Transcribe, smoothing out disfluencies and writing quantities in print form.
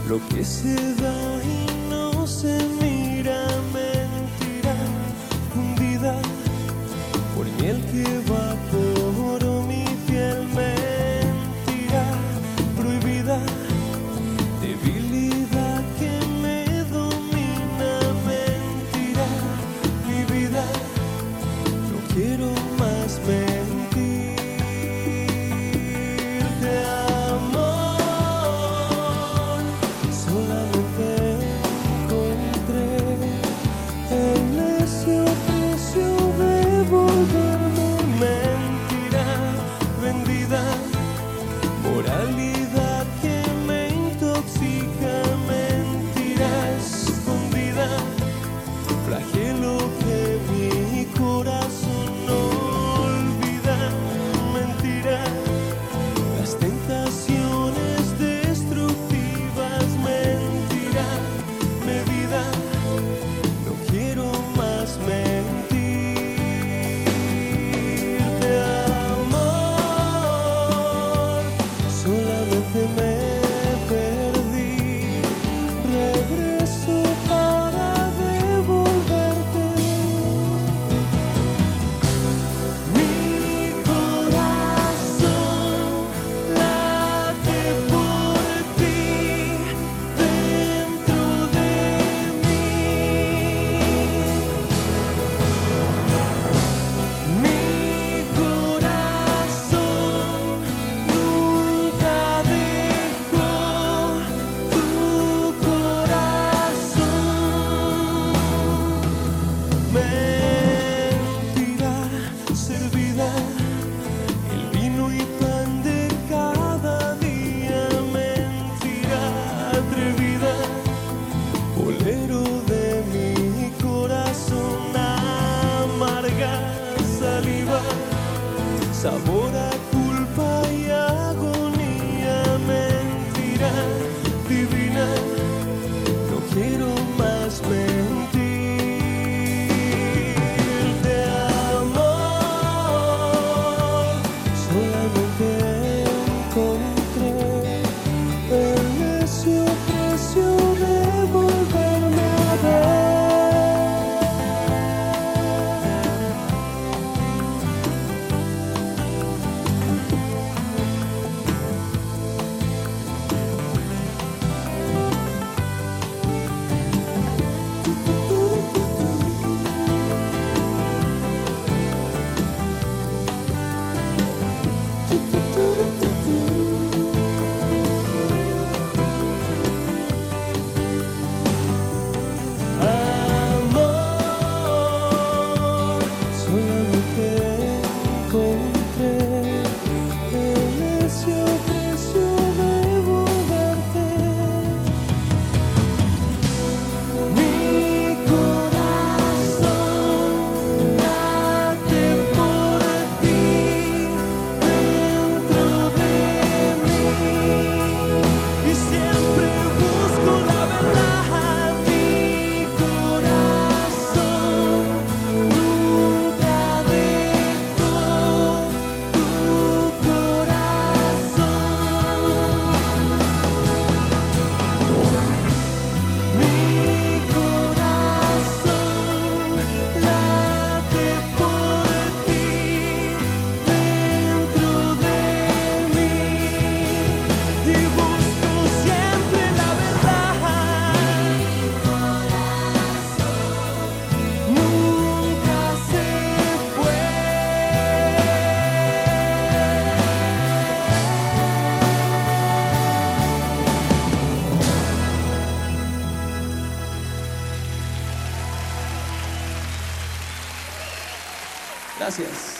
Lo que se da y no se mira, mentira fundida por miel que evaporó mi piel, mentira prohibida, debilidad que me domina, mentira mi vida, no quiero más mentir. Moralidad que me intoxica, mentira escondida, flagelo que mi corazón no olvida, mentira, las tentaciones destructivas, mentira, medida, no quiero más mentir. Solamente me perdí, regreso para devolverte. Mi corazón late por ti, dentro de mí. Mi corazón nunca dejó tu corazón. Mentira servida, el vino y pan de cada día, mentira atrevida, bolero de mi corazón, amarga saliva, sabor a culpa y agonía, mentira divina, no quiero más mentir. De amor solamente encontré el necio precio de volverme a ver. Amor, solamente encontré el necio precio de volverte. Mi corazón late por ti, dentro de mí, y siempre busco la verdad. Mi corazón nunca dejó tu corazón. Mi corazón late por ti, dentro de mí, y busco siempre la verdad. Mi corazón nunca se fue. Gracias.